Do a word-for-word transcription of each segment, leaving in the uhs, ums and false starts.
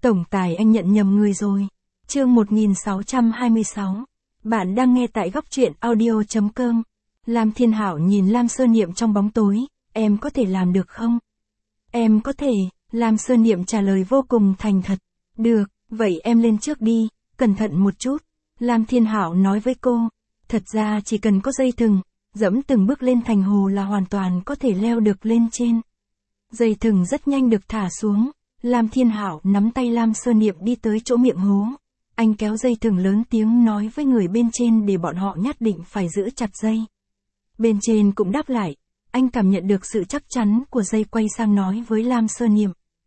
Tổng tài anh nhận nhầm người rồi. Chương một nghìn sáu trăm hai mươi sáu. Bạn đang nghe tại góc truyện audio chấm com. Lam Thiên Hảo nhìn Lam Sơ Niệm trong bóng tối, em có thể làm được không? Em có thể, Lam Sơ Niệm trả lời vô cùng thành thật. Được, vậy em lên trước đi, cẩn thận một chút. Lam Thiên Hảo nói với cô, thật ra chỉ cần có dây thừng, dẫm từng bước lên thành hồ là hoàn toàn có thể leo được lên trên. Dây thừng rất nhanh được thả xuống, Lam Thiên Hảo nắm tay Lam Sơ Niệm đi tới chỗ miệng hố. Anh kéo dây thừng lớn tiếng nói với người bên trên để bọn họ nhất định phải giữ chặt dây. Bên trên cũng đáp lại, anh cảm nhận được sự chắc chắn của dây, quay sang nói với Lam Sơ Niệm.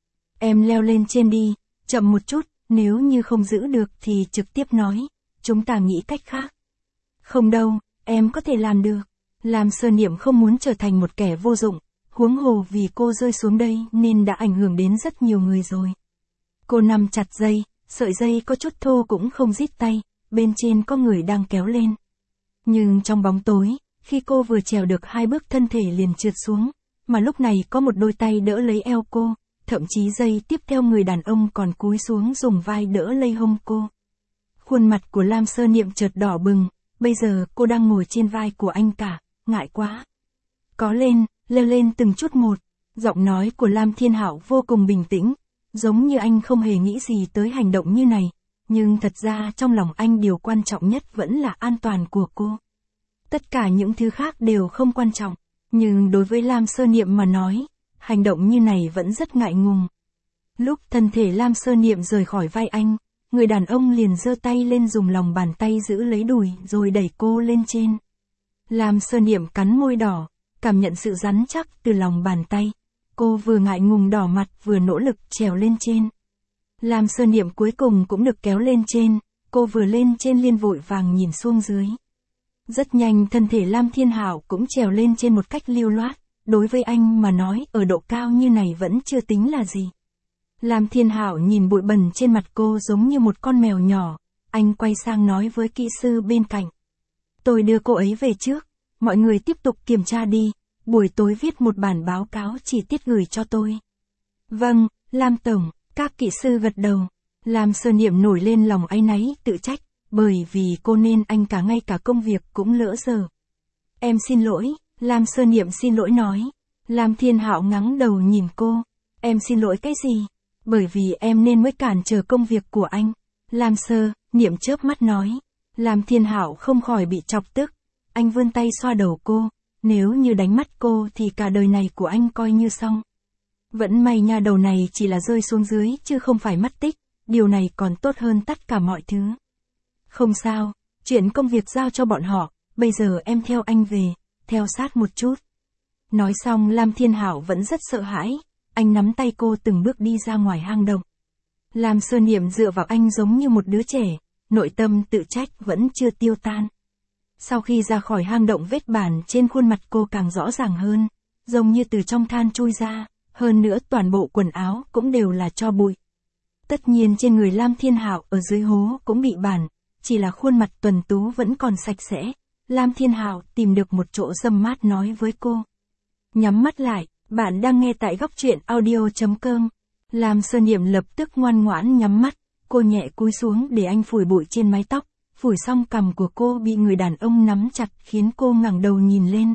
Em leo lên trên đi, chậm một chút, nếu như không giữ được thì trực tiếp nói, chúng ta nghĩ cách khác. Không đâu, em có thể làm được. Lam Sơ Niệm không muốn trở thành một kẻ vô dụng, huống hồ vì cô rơi xuống đây nên đã ảnh hưởng đến rất nhiều người rồi. Cô nắm chặt dây, sợi dây có chút thô cũng không rít tay, bên trên có người đang kéo lên. Nhưng trong bóng tối, khi cô vừa trèo được hai bước thân thể liền trượt xuống, mà lúc này có một đôi tay đỡ lấy eo cô, thậm chí giây tiếp theo người đàn ông còn cúi xuống dùng vai đỡ lấy hông cô. Khuôn mặt của Lam Sơ Niệm chợt đỏ bừng, bây giờ cô đang ngồi trên vai của anh cả, ngại quá. Có lên, leo lên từng chút một, giọng nói của Lam Thiên Hảo vô cùng bình tĩnh, giống như anh không hề nghĩ gì tới hành động như này, nhưng thật ra trong lòng anh điều quan trọng nhất vẫn là an toàn của cô. Tất cả những thứ khác đều không quan trọng, nhưng đối với Lam Sơ Niệm mà nói, hành động như này vẫn rất ngại ngùng. Lúc thân thể Lam Sơ Niệm rời khỏi vai anh, người đàn ông liền giơ tay lên dùng lòng bàn tay giữ lấy đùi rồi đẩy cô lên trên. Lam Sơ Niệm cắn môi đỏ, cảm nhận sự rắn chắc từ lòng bàn tay. Cô vừa ngại ngùng đỏ mặt vừa nỗ lực trèo lên trên. Lam Sơ Niệm cuối cùng cũng được kéo lên trên, cô vừa lên trên liền vội vàng nhìn xuống dưới. Rất nhanh thân thể Lam Thiên Hảo cũng trèo lên trên một cách lưu loát, đối với anh mà nói ở độ cao như này vẫn chưa tính là gì. Lam Thiên Hảo nhìn bụi bẩn trên mặt cô giống như một con mèo nhỏ, anh quay sang nói với kỹ sư bên cạnh. Tôi đưa cô ấy về trước, mọi người tiếp tục kiểm tra đi, buổi tối viết một bản báo cáo chi tiết gửi cho tôi. Vâng, Lam Tổng, các kỹ sư gật đầu. Lam Sơ Niệm nổi lên lòng áy náy tự trách, bởi vì cô nên anh cả ngay cả công việc cũng lỡ dở. Em xin lỗi, Lam Sơ Niệm xin lỗi nói. Lam Thiên Hảo ngắng đầu nhìn cô. Em xin lỗi cái gì? Bởi vì em nên mới cản trở công việc của anh. Lam Sơ Niệm chớp mắt nói. Lam Thiên Hảo không khỏi bị chọc tức. Anh vươn tay xoa đầu cô. Nếu như đánh mắt cô thì cả đời này của anh coi như xong. Vẫn may nha, đầu này chỉ là rơi xuống dưới chứ không phải mất tích. Điều này còn tốt hơn tất cả mọi thứ. Không sao, chuyện công việc giao cho bọn họ. Bây giờ em theo anh về, theo sát một chút. Nói xong Lam Thiên Hảo vẫn rất sợ hãi. Anh nắm tay cô từng bước đi ra ngoài hang động. Lam Sơ Niệm dựa vào anh giống như một đứa trẻ, nội tâm tự trách vẫn chưa tiêu tan. Sau khi ra khỏi hang động, vết bàn trên khuôn mặt cô càng rõ ràng hơn, giống như từ trong than chui ra, hơn nữa toàn bộ quần áo cũng đều là tro bụi. Tất nhiên trên người Lam Thiên Hảo ở dưới hố cũng bị bàn, chỉ là khuôn mặt tuần tú vẫn còn sạch sẽ. Lam Thiên Hảo tìm được một chỗ râm mát nói với cô. Nhắm mắt lại, bạn đang nghe tại góc truyện audio chấm com. Lam Sơ Niệm lập tức ngoan ngoãn nhắm mắt, cô nhẹ cúi xuống để anh phủi bụi trên mái tóc. Phủi xong cằm của cô bị người đàn ông nắm chặt khiến cô ngẩng đầu nhìn lên.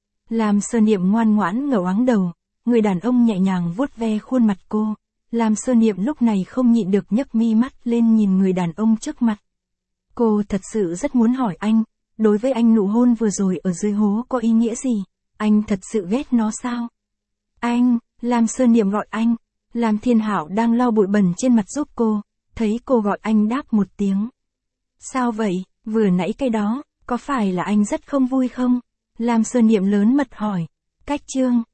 Lam Sơ Niệm ngoan ngoãn ngẩng áng đầu, người đàn ông nhẹ nhàng vuốt ve khuôn mặt cô. Lam Sơ Niệm lúc này không nhịn được nhấc mi mắt lên nhìn người đàn ông trước mặt. Cô thật sự rất muốn hỏi anh, đối với anh nụ hôn vừa rồi ở dưới hố có ý nghĩa gì? Anh thật sự ghét nó sao? Anh, Lam Sơ Niệm gọi anh. Lam Thiên Hảo đang lau bụi bẩn trên mặt giúp cô, thấy cô gọi anh đáp một tiếng. Sao vậy, vừa nãy cái đó, có phải là anh rất không vui không? Lam Sơ Niệm lớn mật hỏi. Cách chương,